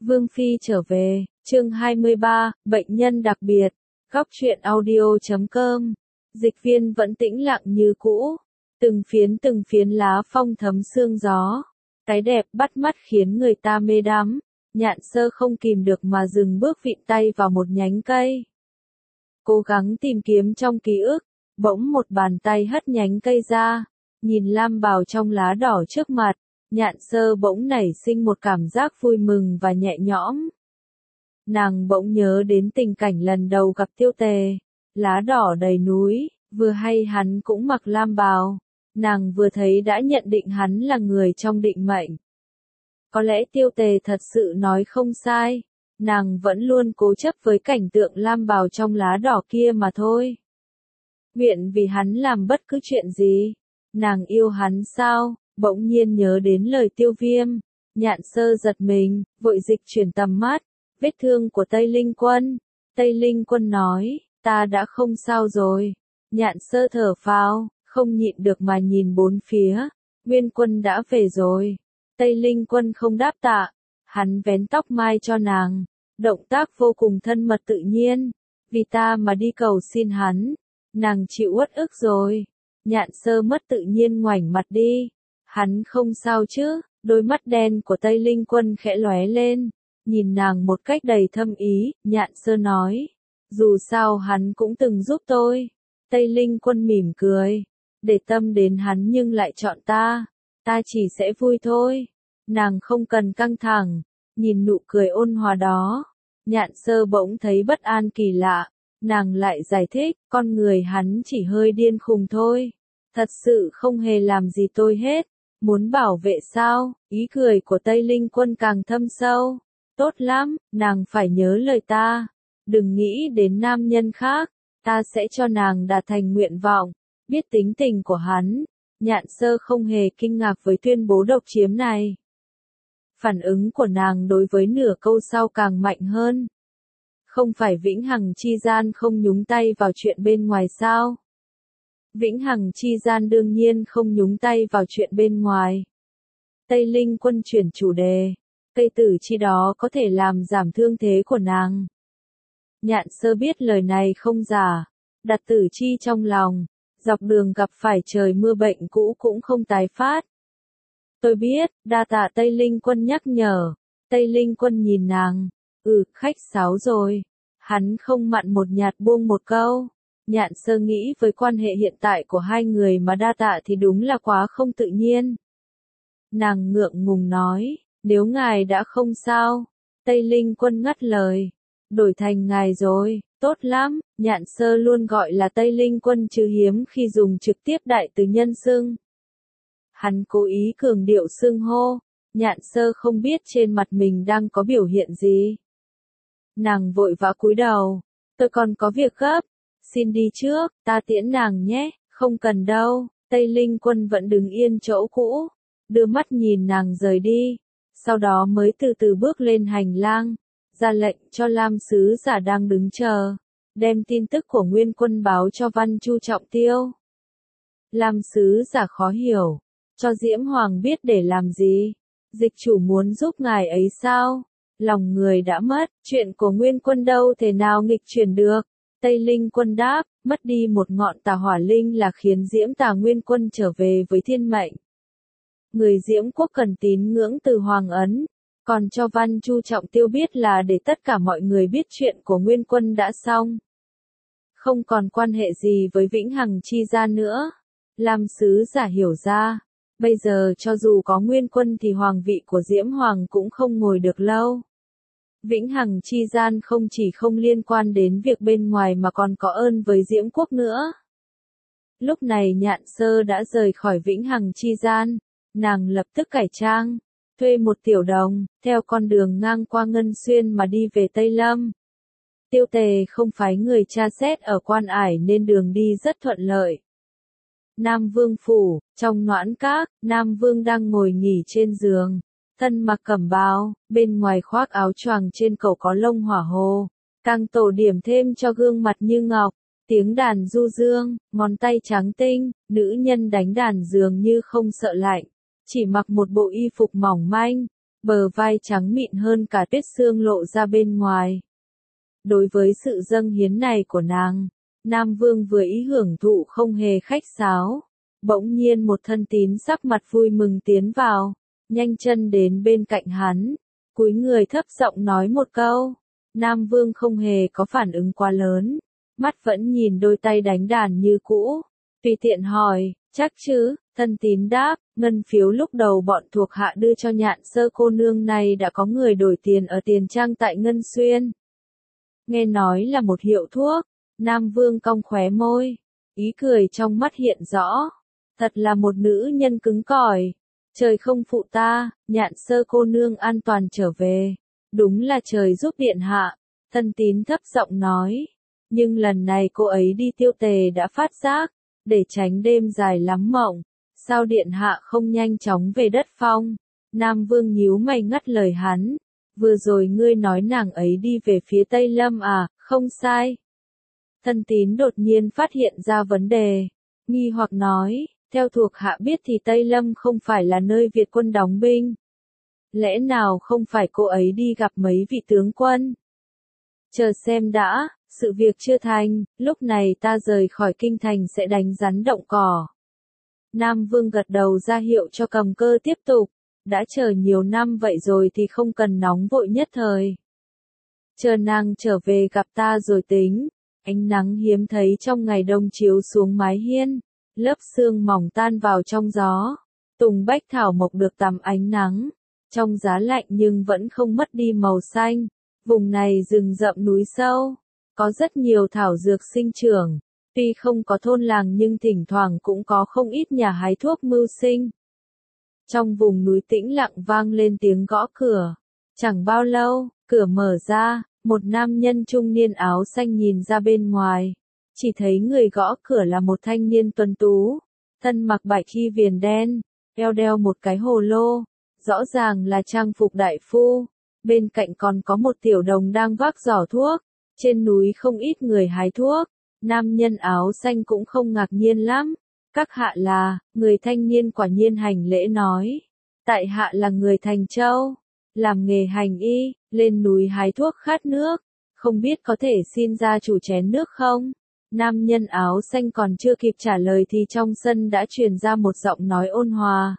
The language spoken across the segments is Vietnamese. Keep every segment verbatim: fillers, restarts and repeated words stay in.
Vương Phi trở về, chương hai mươi ba, bệnh nhân đặc biệt, góc truyện audio chấm com. Dịch viên vẫn tĩnh lặng như cũ, từng phiến từng phiến lá phong thấm sương gió. Cái đẹp bắt mắt khiến người ta mê đắm, Nhạn Sơ không kìm được mà dừng bước vịn tay vào một nhánh cây. Cố gắng tìm kiếm trong ký ức, bỗng một bàn tay hất nhánh cây ra, nhìn lam bào trong lá đỏ trước mặt. Nhạn Sơ bỗng nảy sinh một cảm giác vui mừng và nhẹ nhõm. Nàng bỗng nhớ đến tình cảnh lần đầu gặp Tiêu Tề, lá đỏ đầy núi, vừa hay hắn cũng mặc lam bào, nàng vừa thấy đã nhận định hắn là người trong định mệnh. Có lẽ Tiêu Tề thật sự nói không sai, nàng vẫn luôn cố chấp với cảnh tượng lam bào trong lá đỏ kia mà thôi. Nguyện vì hắn làm bất cứ chuyện gì, nàng yêu hắn sao? Bỗng nhiên nhớ đến lời Tiêu Viêm, Nhạn Sơ giật mình, vội dịch chuyển tầm mắt, vết thương của Tây Linh Quân. Tây Linh Quân nói, ta đã không sao rồi. Nhạn Sơ thở phào, không nhịn được mà nhìn bốn phía, Nguyên Quân đã về rồi. Tây Linh Quân không đáp tạ, hắn vén tóc mai cho nàng, động tác vô cùng thân mật tự nhiên, vì ta mà đi cầu xin hắn, nàng chịu uất ức rồi. Nhạn Sơ mất tự nhiên ngoảnh mặt đi. Hắn không sao chứ? Đôi mắt đen của Tây Linh Quân khẽ lóe lên, nhìn nàng một cách đầy thâm ý. Nhạn Sơ nói, dù sao hắn cũng từng giúp tôi. Tây Linh Quân mỉm cười, để tâm đến hắn nhưng lại chọn ta, ta chỉ sẽ vui thôi. Nàng không cần căng thẳng, nhìn nụ cười ôn hòa đó. Nhạn Sơ bỗng thấy bất an kỳ lạ, nàng lại giải thích, con người hắn chỉ hơi điên khùng thôi, thật sự không hề làm gì tôi hết. Muốn bảo vệ sao? Ý cười của Tây Linh Quân càng thâm sâu. Tốt lắm, nàng phải nhớ lời ta. Đừng nghĩ đến nam nhân khác, ta sẽ cho nàng đạt thành nguyện vọng. Biết tính tình của hắn, Nhạn Sơ không hề kinh ngạc với tuyên bố độc chiếm này. Phản ứng của nàng đối với nửa câu sau càng mạnh hơn. Không phải vĩnh hằng chi gian không nhúng tay vào chuyện bên ngoài sao? Vĩnh hằng chi gian đương nhiên không nhúng tay vào chuyện bên ngoài. Tây Linh Quân chuyển chủ đề, cây tử chi đó có thể làm giảm thương thế của nàng. Nhạn Sơ biết lời này không giả, đặt tử chi trong lòng, dọc đường gặp phải trời mưa bệnh cũ cũng không tái phát. Tôi biết, đa tạ Tây Linh Quân nhắc nhở. Tây Linh Quân nhìn nàng, ừ, khách sáo rồi. Hắn không mặn một nhạt buông một câu. Nhạn Sơ nghĩ với quan hệ hiện tại của hai người mà đa tạ thì đúng là quá không tự nhiên. Nàng ngượng ngùng nói, nếu ngài đã không sao. Tây Linh Quân ngắt lời, đổi thành ngài rồi, tốt lắm. Nhạn Sơ luôn gọi là Tây Linh Quân chứ hiếm khi dùng trực tiếp đại từ nhân xưng. Hắn cố ý cường điệu xưng hô, Nhạn Sơ không biết trên mặt mình đang có biểu hiện gì. Nàng vội vã cúi đầu, tôi còn có việc gấp. Xin đi trước, ta tiễn nàng nhé. Không cần đâu. Tây Linh Quân vẫn đứng yên chỗ cũ, đưa mắt nhìn nàng rời đi, sau đó mới từ từ bước lên hành lang, ra lệnh cho Lam sứ giả đang đứng chờ, đem tin tức của Nguyên Quân báo cho Văn Chu Trọng Tiêu. Lam sứ giả khó hiểu, cho Diễm Hoàng biết để làm gì? Dịch chủ muốn giúp ngài ấy sao? Lòng người đã mất, chuyện của Nguyên Quân đâu thể nào nghịch chuyển được. Tây Linh Quân đáp, mất đi một ngọn tà hỏa linh là khiến Diễm Tà Nguyên Quân trở về với thiên mệnh. Người Diễm quốc cần tín ngưỡng từ Hoàng ấn, còn cho Văn Chu Trọng Tiêu biết là để tất cả mọi người biết chuyện của Nguyên Quân đã xong. Không còn quan hệ gì với Vĩnh Hằng chi gian nữa. Lam sứ giả hiểu ra, bây giờ cho dù có Nguyên Quân thì hoàng vị của Diễm Hoàng cũng không ngồi được lâu. Vĩnh hằng chi gian không chỉ không liên quan đến việc bên ngoài mà còn có ơn với Diễm quốc nữa. Lúc này Nhạn Sơ đã rời khỏi vĩnh hằng chi gian, nàng lập tức cải trang, thuê một tiểu đồng, theo con đường ngang qua Ngân Xuyên mà đi về Tây Lâm. Tiêu Tề không phái người tra xét ở Quan Ải nên đường đi rất thuận lợi. Nam Vương phủ, trong Noãn Các, Nam Vương đang ngồi nghỉ trên giường. Thân mặc cẩm bào, bên ngoài khoác áo choàng, trên cổ có lông hỏa hồ, càng tổ điểm thêm cho gương mặt như ngọc. Tiếng đàn du dương, ngón tay trắng tinh, nữ nhân đánh đàn dường như không sợ lạnh, chỉ mặc một bộ y phục mỏng manh, bờ vai trắng mịn hơn cả tuyết sương lộ ra bên ngoài. Đối với sự dâng hiến này của nàng, Nam Vương vừa ý hưởng thụ không hề khách sáo. Bỗng nhiên một thân tín sắc mặt vui mừng tiến vào, nhanh chân đến bên cạnh hắn, cúi người thấp giọng nói một câu. Nam Vương không hề có phản ứng quá lớn, mắt vẫn nhìn đôi tay đánh đàn như cũ, tùy tiện hỏi, chắc chứ, thân tín đáp, ngân phiếu lúc đầu bọn thuộc hạ đưa cho Nhạn Sơ cô nương này đã có người đổi tiền ở tiền trang tại Ngân Xuyên. Nghe nói là một hiệu thuốc, Nam Vương cong khóe môi, ý cười trong mắt hiện rõ, thật là một nữ nhân cứng cỏi. Trời không phụ ta, Nhạn Sơ cô nương an toàn trở về, đúng là trời giúp điện hạ, thân tín thấp giọng nói, nhưng lần này cô ấy đi tiêu tề đã phát giác, để tránh đêm dài lắm mộng, sao điện hạ không nhanh chóng về đất phong. Nam Vương nhíu mày ngắt lời hắn, vừa rồi ngươi nói nàng ấy đi về phía Tây Lâm à, không sai. Thân tín đột nhiên phát hiện ra vấn đề, nghi hoặc nói, theo thuộc hạ biết thì Tây Lâm không phải là nơi Việt quân đóng binh. Lẽ nào không phải cô ấy đi gặp mấy vị tướng quân? Chờ xem đã, sự việc chưa thành, lúc này ta rời khỏi kinh thành sẽ đánh rắn động cỏ. Nam Vương gật đầu ra hiệu cho Cầm Cơ tiếp tục, đã chờ nhiều năm vậy rồi thì không cần nóng vội nhất thời. Chờ nàng trở về gặp ta rồi tính. Ánh nắng hiếm thấy trong ngày đông chiếu xuống mái hiên, lớp sương mỏng tan vào trong gió, tùng bách thảo mộc được tắm ánh nắng, trong giá lạnh nhưng vẫn không mất đi màu xanh. Vùng này rừng rậm núi sâu, có rất nhiều thảo dược sinh trưởng, tuy không có thôn làng nhưng thỉnh thoảng cũng có không ít nhà hái thuốc mưu sinh. Trong vùng núi tĩnh lặng vang lên tiếng gõ cửa, chẳng bao lâu, cửa mở ra, một nam nhân trung niên áo xanh nhìn ra bên ngoài, chỉ thấy người gõ cửa là một thanh niên tuấn tú, thân mặc bạch y viền đen, eo đeo một cái hồ lô, rõ ràng là trang phục đại phu. Bên cạnh còn có một tiểu đồng đang vác giỏ thuốc, trên núi không ít người hái thuốc, nam nhân áo xanh cũng không ngạc nhiên lắm. Các hạ là, người thanh niên quả nhiên hành lễ nói, tại hạ là người Thành Châu, làm nghề hành y, lên núi hái thuốc khát nước, không biết có thể xin gia chủ chén nước không? Nam nhân áo xanh còn chưa kịp trả lời thì trong sân đã truyền ra một giọng nói ôn hòa.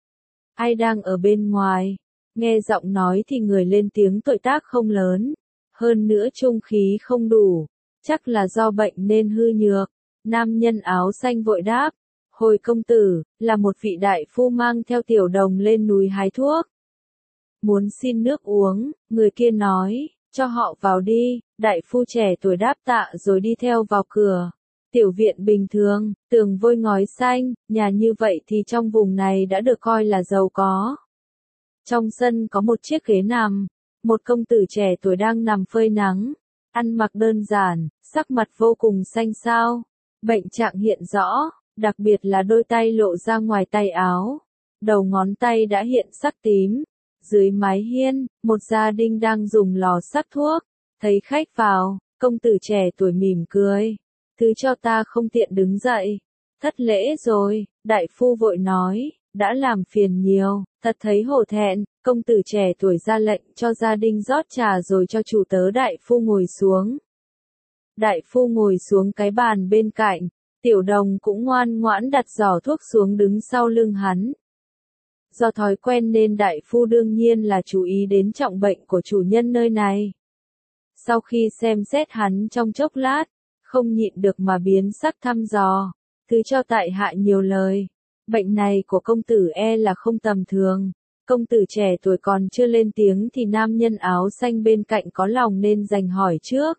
Ai đang ở bên ngoài? Nghe giọng nói thì người lên tiếng tuổi tác không lớn, hơn nữa trung khí không đủ, chắc là do bệnh nên hư nhược. Nam nhân áo xanh vội đáp, hồi công tử, là một vị đại phu mang theo tiểu đồng lên núi hái thuốc. Muốn xin nước uống, người kia nói, cho họ vào đi, đại phu trẻ tuổi đáp tạ rồi đi theo vào cửa. Tiểu viện bình thường, tường vôi ngói xanh, nhà như vậy thì trong vùng này đã được coi là giàu có. Trong sân có một chiếc ghế nằm, một công tử trẻ tuổi đang nằm phơi nắng, ăn mặc đơn giản, sắc mặt vô cùng xanh xao, bệnh trạng hiện rõ, đặc biệt là đôi tay lộ ra ngoài tay áo, đầu ngón tay đã hiện sắc tím. Dưới mái hiên, một gia đình đang dùng lò sắc thuốc, thấy khách vào, công tử trẻ tuổi mỉm cười, thứ cho ta không tiện đứng dậy, thất lễ rồi, đại phu vội nói, đã làm phiền nhiều, thật thấy hổ thẹn, công tử trẻ tuổi ra lệnh cho gia đình rót trà rồi cho chủ tớ đại phu ngồi xuống. Đại phu ngồi xuống cái bàn bên cạnh, tiểu đồng cũng ngoan ngoãn đặt giỏ thuốc xuống đứng sau lưng hắn. Do thói quen nên đại phu đương nhiên là chú ý đến trọng bệnh của chủ nhân nơi này. Sau khi xem xét hắn trong chốc lát, không nhịn được mà biến sắc thăm dò, thứ cho tại hạ nhiều lời. Bệnh này của công tử e là không tầm thường. Công tử trẻ tuổi còn chưa lên tiếng thì nam nhân áo xanh bên cạnh có lòng nên dành hỏi trước.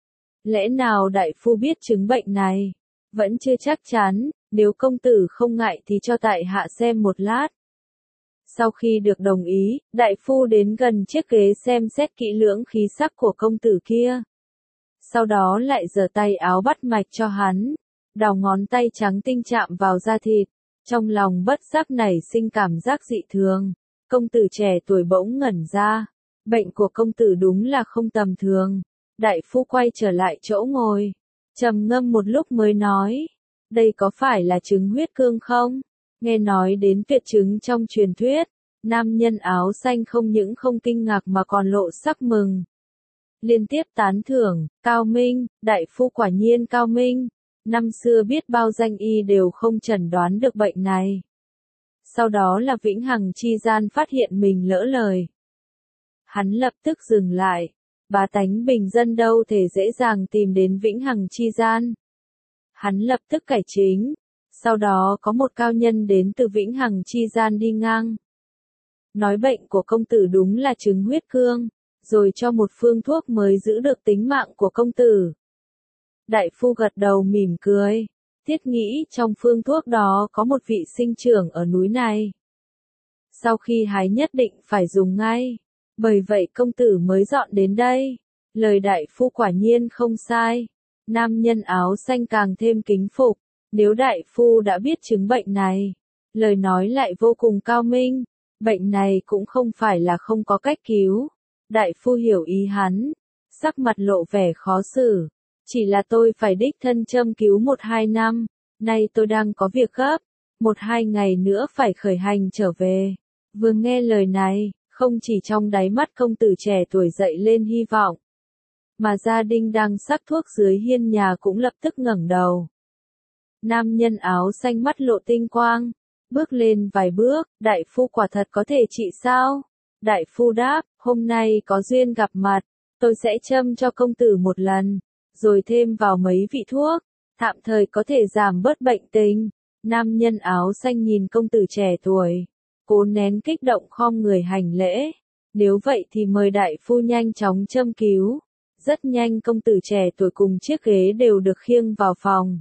Lẽ nào đại phu biết chứng bệnh này? Vẫn chưa chắc chắn, nếu công tử không ngại thì cho tại hạ xem một lát. Sau khi được đồng ý, đại phu đến gần chiếc ghế xem xét kỹ lưỡng khí sắc của công tử kia. Sau đó lại giở tay áo bắt mạch cho hắn, đầu ngón tay trắng tinh chạm vào da thịt, trong lòng bất giác nảy sinh cảm giác dị thường. Công tử trẻ tuổi bỗng ngẩn ra, bệnh của công tử đúng là không tầm thường. Đại phu quay trở lại chỗ ngồi, trầm ngâm một lúc mới nói, đây có phải là chứng huyết cương không? Nghe nói đến tuyệt chứng trong truyền thuyết, Nam nhân áo xanh không những không kinh ngạc mà còn lộ sắc mừng. Liên tiếp tán thưởng, cao minh, đại phu quả nhiên cao minh. Năm xưa biết bao danh y đều không chẩn đoán được bệnh này. Sau đó là Vĩnh Hằng chi gian phát hiện mình lỡ lời. Hắn lập tức dừng lại. Bá tánh bình dân đâu thể dễ dàng tìm đến Vĩnh Hằng chi gian. Hắn lập tức cải chính. Sau đó có một cao nhân đến từ Vĩnh Hằng chi gian đi ngang. Nói bệnh của công tử đúng là chứng huyết cương, rồi cho một phương thuốc mới giữ được tính mạng của công tử. Đại phu gật đầu mỉm cười, thiết nghĩ trong phương thuốc đó có một vị sinh trưởng ở núi này. Sau khi hái nhất định phải dùng ngay, bởi vậy công tử mới dọn đến đây. Lời đại phu quả nhiên không sai. Nam nhân áo xanh càng thêm kính phục, nếu đại phu đã biết chứng bệnh này, lời nói lại vô cùng cao minh. Bệnh này cũng không phải là không có cách cứu. Đại phu hiểu ý hắn, sắc mặt lộ vẻ khó xử. Chỉ là tôi phải đích thân châm cứu một hai năm, nay tôi đang có việc gấp, một hai ngày nữa phải khởi hành trở về. Vừa nghe lời này, không chỉ trong đáy mắt công tử trẻ tuổi dậy lên hy vọng, mà gia đình đang sắc thuốc dưới hiên nhà cũng lập tức ngẩng đầu. Nam nhân áo xanh mắt lộ tinh quang, bước lên vài bước, đại phu quả thật có thể trị sao? Đại phu đáp, hôm nay có duyên gặp mặt, tôi sẽ châm cho công tử một lần, rồi thêm vào mấy vị thuốc, tạm thời có thể giảm bớt bệnh tình. Nam nhân áo xanh nhìn công tử trẻ tuổi, cố nén kích động khom người hành lễ. Nếu vậy thì mời đại phu nhanh chóng châm cứu. Rất nhanh công tử trẻ tuổi cùng chiếc ghế đều được khiêng vào phòng.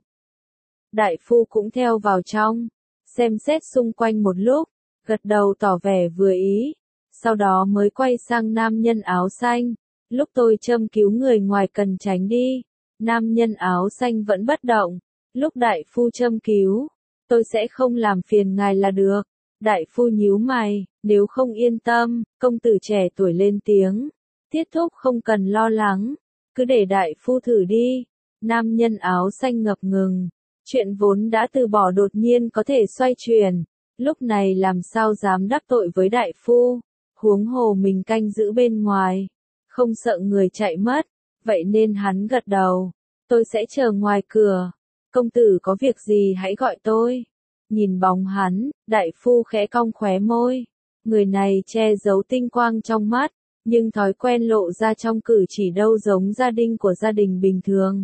Đại phu cũng theo vào trong, xem xét xung quanh một lúc, gật đầu tỏ vẻ vừa ý, sau đó mới quay sang nam nhân áo xanh. Lúc tôi châm cứu người ngoài cần tránh đi. Nam nhân áo xanh vẫn bất động. Lúc đại phu châm cứu, tôi sẽ không làm phiền ngài là được. Đại phu nhíu mày, nếu không yên tâm, công tử trẻ tuổi lên tiếng. Tiết thúc không cần lo lắng, cứ để đại phu thử đi. Nam nhân áo xanh ngập ngừng. Chuyện vốn đã từ bỏ đột nhiên có thể xoay chuyển. Lúc này làm sao dám đắc tội với đại phu. Huống hồ mình canh giữ bên ngoài, không sợ người chạy mất. Vậy nên hắn gật đầu. Tôi sẽ chờ ngoài cửa. Công tử có việc gì hãy gọi tôi. Nhìn bóng hắn, đại phu khẽ cong khóe môi. Người này che giấu tinh quang trong mắt, nhưng thói quen lộ ra trong cử chỉ đâu giống gia đình của gia đình bình thường.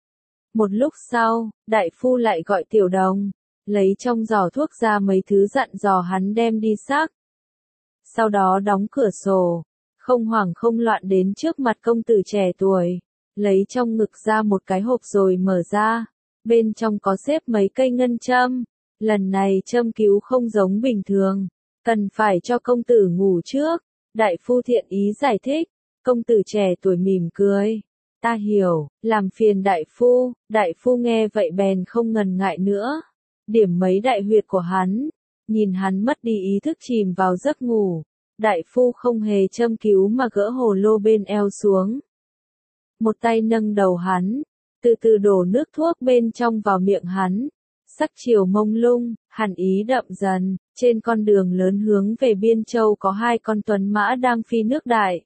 Một lúc sau, đại phu lại gọi Tiểu Đồng, lấy trong giỏ thuốc ra mấy thứ dặn dò hắn đem đi xác. Sau đó đóng cửa sổ, không hoảng không loạn đến trước mặt công tử trẻ tuổi, lấy trong ngực ra một cái hộp rồi mở ra, bên trong có xếp mấy cây ngân châm. Lần này châm cứu không giống bình thường, cần phải cho công tử ngủ trước. Đại phu thiện ý giải thích, công tử trẻ tuổi mỉm cười. Ta hiểu, làm phiền đại phu. Đại phu nghe vậy bèn không ngần ngại nữa, điểm mấy đại huyệt của hắn, nhìn hắn mất đi ý thức chìm vào giấc ngủ. Đại phu không hề châm cứu mà gỡ hồ lô bên eo xuống. Một tay nâng đầu hắn, từ từ đổ nước thuốc bên trong vào miệng hắn. Sắc chiều mông lung, hàn ý đậm dần, trên con đường lớn hướng về Biên Châu có hai con tuấn mã đang phi nước đại.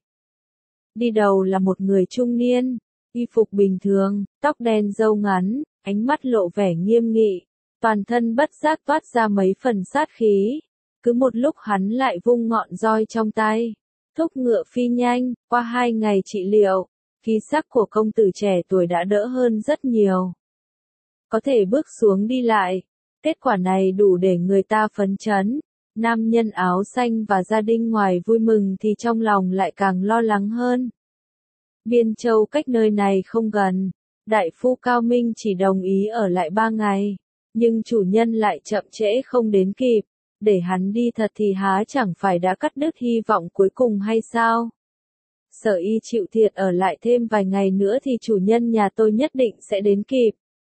Đi đầu là một người trung niên, y phục bình thường, tóc đen râu ngắn, ánh mắt lộ vẻ nghiêm nghị, toàn thân bất giác toát ra mấy phần sát khí. Cứ một lúc hắn lại vung ngọn roi trong tay, thúc ngựa phi nhanh. Qua hai ngày trị liệu, khí sắc của công tử trẻ tuổi đã đỡ hơn rất nhiều. Có thể bước xuống đi lại. Kết quả này đủ để người ta phấn chấn. Nam nhân áo xanh và gia đình ngoài vui mừng thì trong lòng lại càng lo lắng hơn. Biên Châu cách nơi này không gần. Đại phu Cao Minh chỉ đồng ý ở lại ba ngày. Nhưng chủ nhân lại chậm trễ không đến kịp. Để hắn đi thật thì há chẳng phải đã cắt đứt hy vọng cuối cùng hay sao? Sở y chịu thiệt ở lại thêm vài ngày nữa thì chủ nhân nhà tôi nhất định sẽ đến kịp.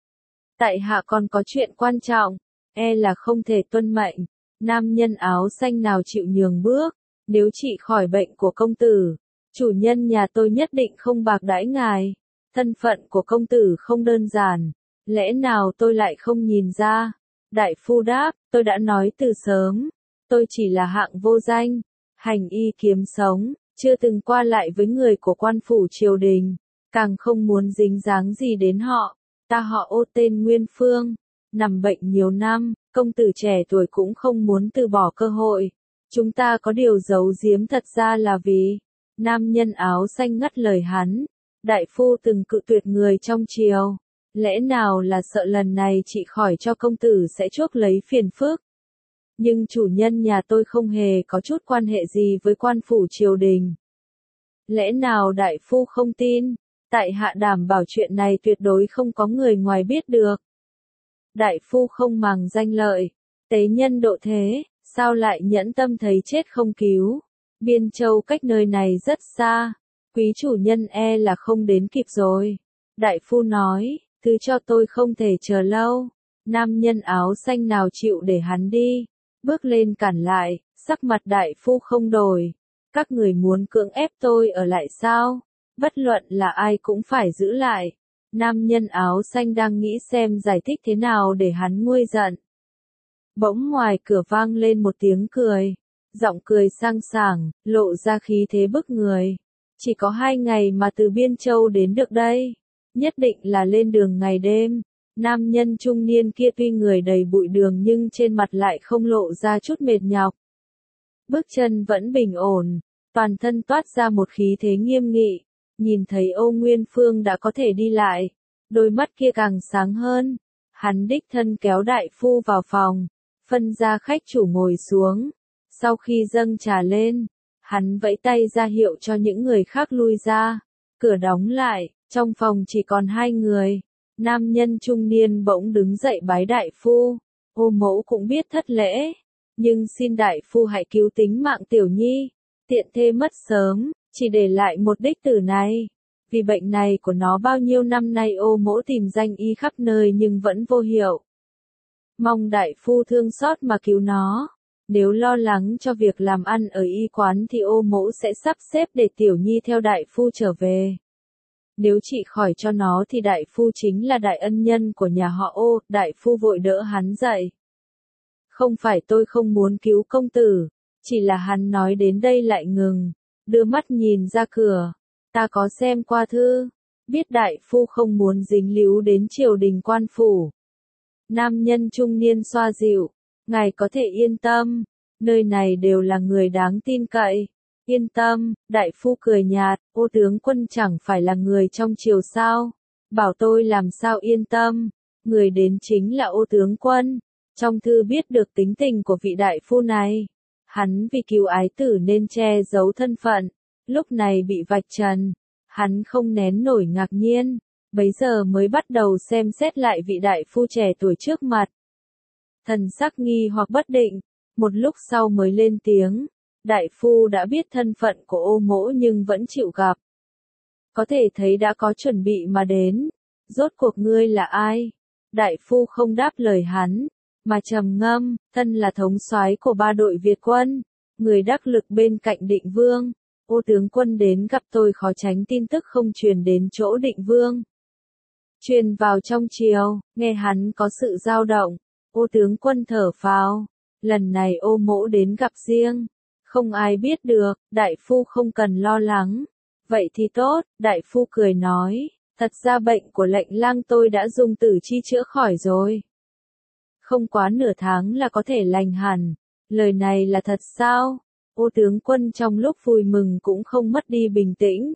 Tại hạ còn có chuyện quan trọng, e là không thể tuân mệnh. Nam nhân áo xanh nào chịu nhường bước, nếu trị khỏi bệnh của công tử, chủ nhân nhà tôi nhất định không bạc đãi ngài. Thân phận của công tử không đơn giản, lẽ nào tôi lại không nhìn ra? Đại phu đáp, tôi đã nói từ sớm, tôi chỉ là hạng vô danh, hành y kiếm sống, chưa từng qua lại với người của quan phủ triều đình, càng không muốn dính dáng gì đến họ. Ta họ Ô tên Nguyên Phương, nằm bệnh nhiều năm, công tử trẻ tuổi cũng không muốn từ bỏ cơ hội. Chúng ta có điều giấu giếm thật ra là vì, nam nhân áo xanh ngắt lời hắn, đại phu từng cự tuyệt người trong triều. Lẽ nào là sợ lần này chị khỏi cho công tử sẽ chuốc lấy phiền phức. Nhưng chủ nhân nhà tôi không hề có chút quan hệ gì với quan phủ triều đình. Lẽ nào đại phu không tin, tại hạ đảm bảo chuyện này tuyệt đối không có người ngoài biết được. Đại phu không màng danh lợi, tế nhân độ thế, sao lại nhẫn tâm thấy chết không cứu. Biên Châu cách nơi này rất xa, quý chủ nhân e là không đến kịp rồi. Đại phu nói, thứ cho tôi không thể chờ lâu. Nam nhân áo xanh nào chịu để hắn đi, bước lên cản lại, sắc mặt đại phu không đổi. Các người muốn cưỡng ép tôi ở lại sao? Bất luận là ai cũng phải giữ lại. Nam nhân áo xanh đang nghĩ xem giải thích thế nào để hắn nguôi giận. Bỗng ngoài cửa vang lên một tiếng cười. Giọng cười sang sảng, lộ ra khí thế bức người. Chỉ có hai ngày mà từ Biên Châu đến được đây. Nhất định là lên đường ngày đêm. Nam nhân trung niên kia tuy người đầy bụi đường nhưng trên mặt lại không lộ ra chút mệt nhọc. Bước chân vẫn bình ổn, toàn thân toát ra một khí thế nghiêm nghị. Nhìn thấy Ô Nguyên Phương đã có thể đi lại, đôi mắt kia càng sáng hơn. Hắn đích thân kéo đại phu vào phòng, phân ra khách chủ ngồi xuống. Sau khi dâng trà lên, hắn vẫy tay ra hiệu cho những người khác lui ra. Cửa đóng lại, trong phòng chỉ còn hai người. Nam nhân trung niên bỗng đứng dậy bái đại phu. Ô mẫu cũng biết thất lễ, nhưng xin đại phu hãy cứu tính mạng tiểu nhi. Tiện thê mất sớm, chỉ để lại một đích tử này. Vì bệnh này của nó bao nhiêu năm nay ô mẫu tìm danh y khắp nơi nhưng vẫn vô hiệu. Mong đại phu thương xót mà cứu nó. Nếu lo lắng cho việc làm ăn ở y quán thì ô mẫu sẽ sắp xếp để tiểu nhi theo đại phu trở về. Nếu trị khỏi cho nó thì đại phu chính là đại ân nhân của nhà họ Ô. Đại phu vội đỡ hắn dậy. Không phải tôi không muốn cứu công tử, chỉ là hắn nói đến đây lại ngừng, đưa mắt nhìn ra cửa. Ta có xem qua thư, biết đại phu không muốn dính líu đến triều đình quan phủ. Nam nhân trung niên xoa dịu, ngài có thể yên tâm, nơi này đều là người đáng tin cậy. Yên tâm, đại phu cười nhạt, Ô tướng quân chẳng phải là người trong triều sao, bảo tôi làm sao yên tâm, người đến chính là Ô tướng quân. Trong thư biết được tính tình của vị đại phu này, hắn vì cứu ái tử nên che giấu thân phận, lúc này bị vạch trần, hắn không nén nổi ngạc nhiên, bấy giờ mới bắt đầu xem xét lại vị đại phu trẻ tuổi trước mặt. Thần sắc nghi hoặc bất định, một lúc sau mới lên tiếng. Đại phu đã biết thân phận của Ô mỗ nhưng vẫn chịu gặp. Có thể thấy đã có chuẩn bị mà đến. Rốt cuộc ngươi là ai? Đại phu không đáp lời hắn, mà trầm ngâm, thân là thống soái của ba đội Việt quân, người đắc lực bên cạnh Định Vương. Ô tướng quân đến gặp tôi khó tránh tin tức không truyền đến chỗ Định Vương. Truyền vào trong triều, nghe hắn có sự dao động. Ô tướng quân thở phào, lần này Ô mỗ đến gặp riêng. Không ai biết được, đại phu không cần lo lắng. Vậy thì tốt, đại phu cười nói, thật ra bệnh của lệnh lang tôi đã dùng tử chi chữa khỏi rồi. Không quá nửa tháng là có thể lành hẳn, lời này là thật sao? Ô tướng quân trong lúc vui mừng cũng không mất đi bình tĩnh.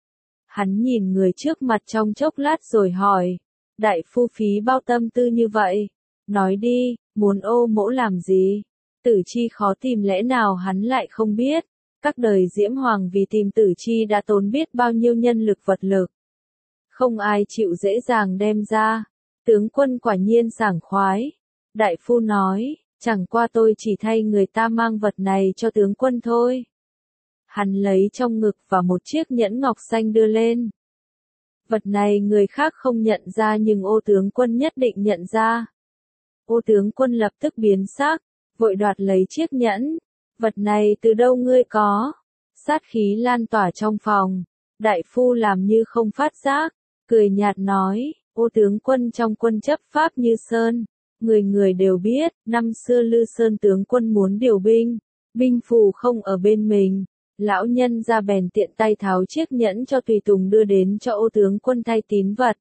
Hắn nhìn người trước mặt trong chốc lát rồi hỏi, đại phu phí bao tâm tư như vậy? Nói đi, muốn Ô mỗ làm gì? Tử chi khó tìm lẽ nào hắn lại không biết, các đời Diễm Hoàng vì tìm tử chi đã tốn biết bao nhiêu nhân lực vật lực. Không ai chịu dễ dàng đem ra, tướng quân quả nhiên sảng khoái. Đại phu nói, chẳng qua tôi chỉ thay người ta mang vật này cho tướng quân thôi. Hắn lấy trong ngực và một chiếc nhẫn ngọc xanh đưa lên. Vật này người khác không nhận ra nhưng Ô tướng quân nhất định nhận ra. Ô tướng quân lập tức biến sắc, vội đoạt lấy chiếc nhẫn. Vật này từ đâu ngươi có? Sát khí lan tỏa trong phòng. Đại phu làm như không phát giác, cười nhạt nói, Ô tướng quân trong quân chấp pháp như sơn, Người người đều biết, năm xưa Lư Sơn tướng quân muốn điều binh, binh phù không ở bên mình. Lão nhân ra bèn tiện tay tháo chiếc nhẫn cho tùy tùng đưa đến cho Ô tướng quân thay tín vật.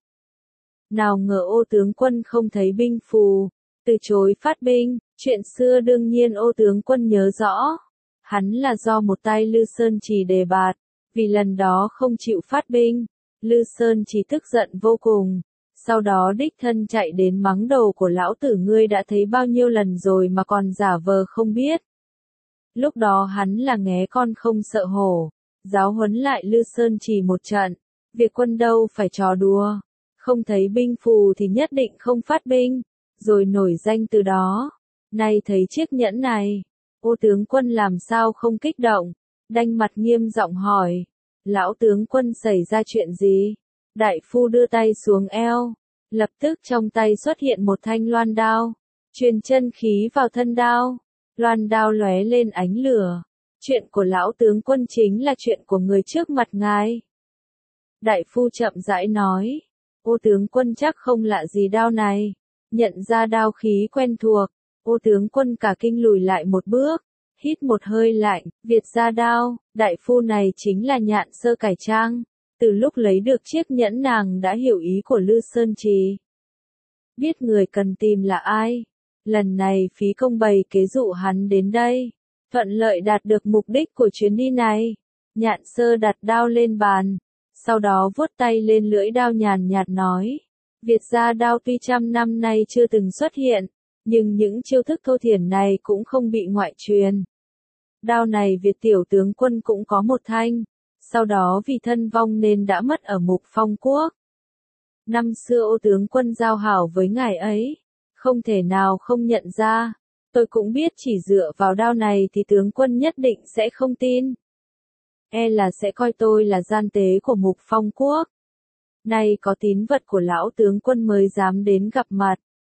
Nào ngờ Ô tướng quân không thấy binh phù, từ chối phát binh. Chuyện xưa đương nhiên Ô tướng quân nhớ rõ. Hắn là do một tay Lư Sơn Trì đề bạt, vì lần đó không chịu phát binh. Lư Sơn Trì tức giận vô cùng, sau đó đích thân chạy đến mắng đầu của lão tử, ngươi đã thấy bao nhiêu lần rồi mà còn giả vờ không biết. Lúc đó hắn là nghé con không sợ hổ, giáo huấn lại Lư Sơn Trì một trận. Việc quân đâu phải trò đùa, không thấy binh phù thì nhất định không phát binh, rồi nổi danh từ đó. Nay thấy chiếc nhẫn này, Ô tướng quân làm sao không kích động, đanh mặt nghiêm giọng hỏi, lão tướng quân xảy ra chuyện gì? Đại phu đưa tay xuống eo, lập tức trong tay xuất hiện một thanh loan đao, truyền chân khí vào thân đao, loan đao lóe lên ánh lửa. Chuyện của lão tướng quân chính là chuyện của người trước mặt ngài. Đại phu chậm rãi nói, Ô tướng quân chắc không lạ gì đao này, nhận ra đao khí quen thuộc. Ô tướng quân cả kinh lùi lại một bước, hít một hơi lạnh, Việt gia đao, đại phu này chính là Nhạn Sơ cải trang. Từ lúc lấy được chiếc nhẫn nàng đã hiểu ý của Lư Sơn Trì. Biết người cần tìm là ai, lần này phí công bày kế dụ hắn đến đây, thuận lợi đạt được mục đích của chuyến đi này. Nhạn Sơ đặt đao lên bàn, sau đó vuốt tay lên lưỡi đao nhàn nhạt nói, Việt gia đao tuy trăm năm nay chưa từng xuất hiện, nhưng những chiêu thức thô thiển này cũng không bị ngoại truyền. Đao này Việt tiểu tướng quân cũng có một thanh, sau đó vì thân vong nên đã mất ở Mục Phong quốc. Năm xưa Ô tướng quân giao hảo với ngài ấy, không thể nào không nhận ra. Tôi cũng biết chỉ dựa vào đao này thì tướng quân nhất định sẽ không tin. E là sẽ coi tôi là gian tế của Mục Phong quốc. Nay có tín vật của lão tướng quân mới dám đến gặp mặt.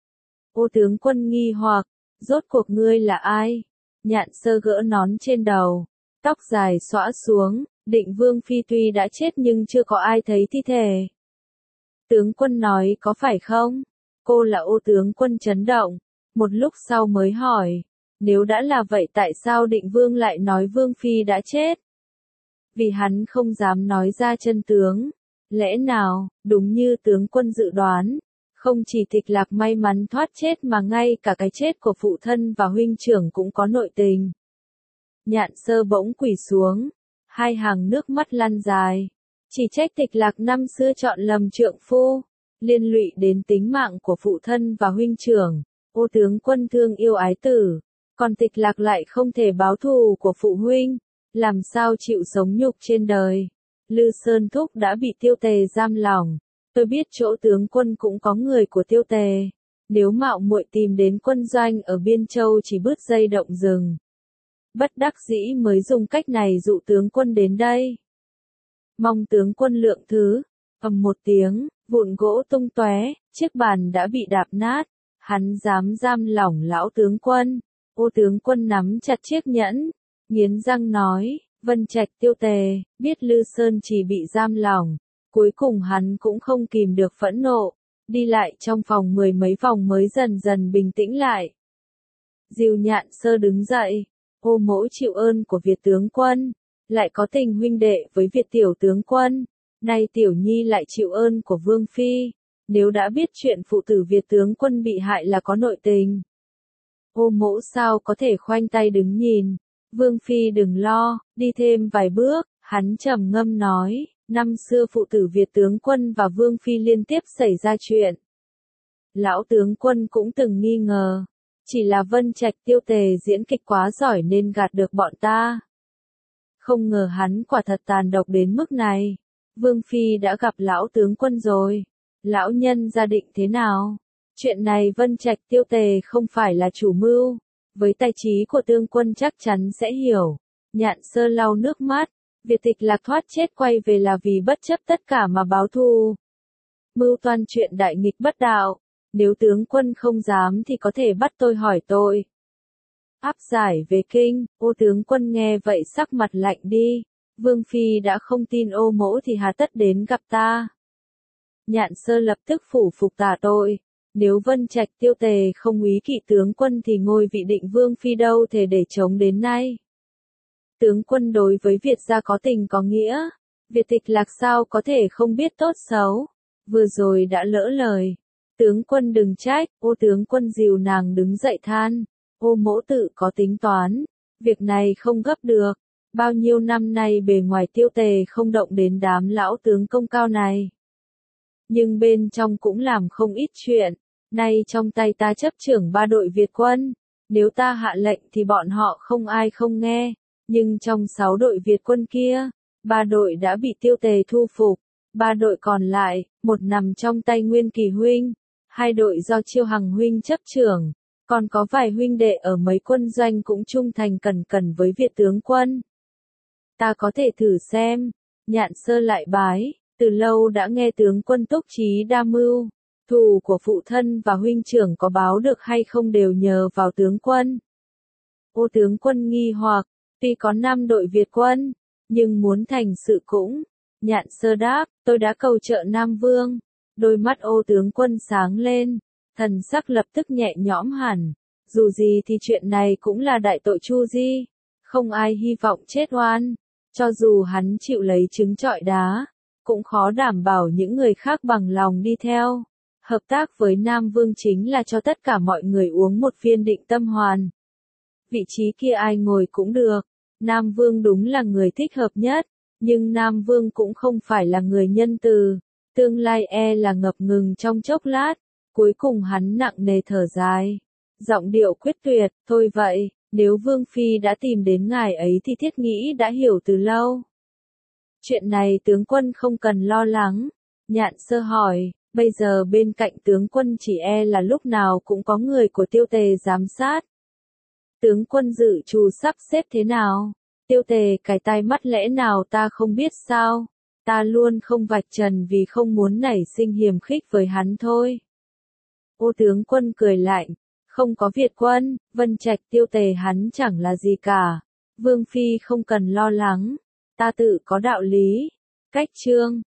Ô tướng quân nghi hoặc, rốt cuộc ngươi là ai? Nhạn Sơ gỡ nón trên đầu, tóc dài xõa xuống, Định Vương Phi tuy đã chết nhưng chưa có ai thấy thi thể. Tướng quân nói có phải không? Cô là Ô tướng quân chấn động, một lúc sau mới hỏi, nếu đã là vậy tại sao Định Vương lại nói Vương Phi đã chết? Vì hắn không dám nói ra chân tướng. Lẽ nào, đúng như tướng quân dự đoán, không chỉ Tịch Lạc may mắn thoát chết mà ngay cả cái chết của phụ thân và huynh trưởng cũng có nội tình. Nhạn Sơ bỗng quỳ xuống, hai hàng nước mắt lăn dài. Chỉ trách Tịch Lạc năm xưa chọn lầm trượng phu, liên lụy đến tính mạng của phụ thân và huynh trưởng. Ô tướng quân thương yêu ái tử, còn Tịch Lạc lại không thể báo thù của phụ huynh, làm sao chịu sống nhục trên đời. Lư Sơn Thúc đã bị Tiêu Tề giam lỏng. Tôi biết chỗ tướng quân cũng có người của Tiêu Tề. Nếu mạo muội tìm đến quân doanh ở Biên Châu chỉ bứt dây động rừng. Bất đắc dĩ mới dùng cách này dụ tướng quân đến đây. Mong tướng quân lượng thứ. Ầm một tiếng, vụn gỗ tung tóe, chiếc bàn đã bị đạp nát. Hắn dám giam lỏng lão tướng quân. Ô tướng quân nắm chặt chiếc nhẫn, nghiến răng nói, Vân Trạch Tiêu Tề, biết Lư Sơn chỉ bị giam lỏng. Cuối cùng hắn cũng không kìm được phẫn nộ, đi lại trong phòng mười mấy vòng mới dần dần bình tĩnh lại. Diêu Nhạn Sơ đứng dậy, ô mỗ chịu ơn của Việt tướng quân, lại có tình huynh đệ với Việt tiểu tướng quân, nay tiểu nhi lại chịu ơn của Vương Phi, nếu đã biết chuyện phụ tử Việt tướng quân bị hại là có nội tình. Ô mỗ sao có thể khoanh tay đứng nhìn, Vương Phi đừng lo, đi thêm vài bước, hắn trầm ngâm nói. Năm xưa phụ tử Việt tướng quân và Vương Phi liên tiếp xảy ra chuyện. Lão tướng quân cũng từng nghi ngờ, chỉ là Vân Trạch Tiêu Tề diễn kịch quá giỏi nên gạt được bọn ta. Không ngờ hắn quả thật tàn độc đến mức này. Vương Phi đã gặp lão tướng quân rồi. Lão nhân gia định thế nào? Chuyện này Vân Trạch Tiêu Tề không phải là chủ mưu. Với tài trí của tướng quân chắc chắn sẽ hiểu. Nhạn Sơ lau nước mắt. Việc Tịch Lạc thoát chết quay về là vì bất chấp tất cả mà báo thù. Mưu toan chuyện đại nghịch bất đạo. Nếu tướng quân không dám thì có thể bắt tôi hỏi tội. Áp giải về kinh, ô tướng quân nghe vậy sắc mặt lạnh đi. Vương Phi đã không tin ô mỗ thì hà tất đến gặp ta. Nhạn Sơ lập tức phủ phục tả tội. Nếu Vân Trạch Tiêu Tề không úy kỵ tướng quân thì ngôi vị định vương phi đâu thể để chống đến nay. Tướng quân đối với Việt gia có tình có nghĩa, Việt Tịch Lạc sao có thể không biết tốt xấu, vừa rồi đã lỡ lời. Tướng quân đừng trách, ô tướng quân dìu nàng đứng dậy than, ô mỗ tự có tính toán, việc này không gấp được, bao nhiêu năm nay bề ngoài Tiêu Tề không động đến đám lão tướng công cao này. Nhưng bên trong cũng làm không ít chuyện, nay trong tay ta chấp trưởng ba đội Việt quân, nếu ta hạ lệnh thì bọn họ không ai không nghe, nhưng trong sáu đội Việt quân kia, ba đội đã bị Tiêu Tề thu phục, ba đội còn lại, một nằm trong tay Nguyên Kỳ huynh, hai đội do Chiêu Hằng huynh chấp trưởng, còn có vài huynh đệ ở mấy quân doanh cũng trung thành cẩn cẩn với Việt tướng quân. Ta có thể thử xem, Nhạn Sơ lại bái, từ lâu đã nghe tướng quân túc trí đa mưu, thù của phụ thân và huynh trưởng có báo được hay không đều nhờ vào tướng quân. Ô tướng quân nghi hoặc, tuy có năm đội Việt quân, nhưng muốn thành sự cũng. Nhạn Sơ đáp, tôi đã cầu trợ Nam Vương. Đôi mắt ô tướng quân sáng lên, thần sắc lập tức nhẹ nhõm hẳn. Dù gì thì chuyện này cũng là đại tội Chu Di, không ai hy vọng chết oan. Cho dù hắn chịu lấy trứng trọi đá, cũng khó đảm bảo những người khác bằng lòng đi theo. Hợp tác với Nam Vương chính là cho tất cả mọi người uống một viên định tâm hoàn. Vị trí kia ai ngồi cũng được. Nam Vương đúng là người thích hợp nhất, nhưng Nam Vương cũng không phải là người nhân từ. Tương lai e là ngập ngừng trong chốc lát, cuối cùng hắn nặng nề thở dài. Giọng điệu quyết tuyệt, thôi vậy, nếu Vương Phi đã tìm đến ngài ấy thì thiết nghĩ đã hiểu từ lâu. Chuyện này tướng quân không cần lo lắng. Nhạn Sơ hỏi, bây giờ bên cạnh tướng quân chỉ e là lúc nào cũng có người của Tiêu Tề giám sát. Tướng quân dự trù sắp xếp thế nào? Tiêu Tề cái tai mắt lẽ nào ta không biết sao? Ta luôn không vạch trần vì không muốn nảy sinh hiềm khích với hắn thôi. Ô tướng quân cười lạnh, không có Việt quân, Vân Trạch Tiêu Tề hắn chẳng là gì cả. Vương Phi không cần lo lắng, ta tự có đạo lý. Cách chương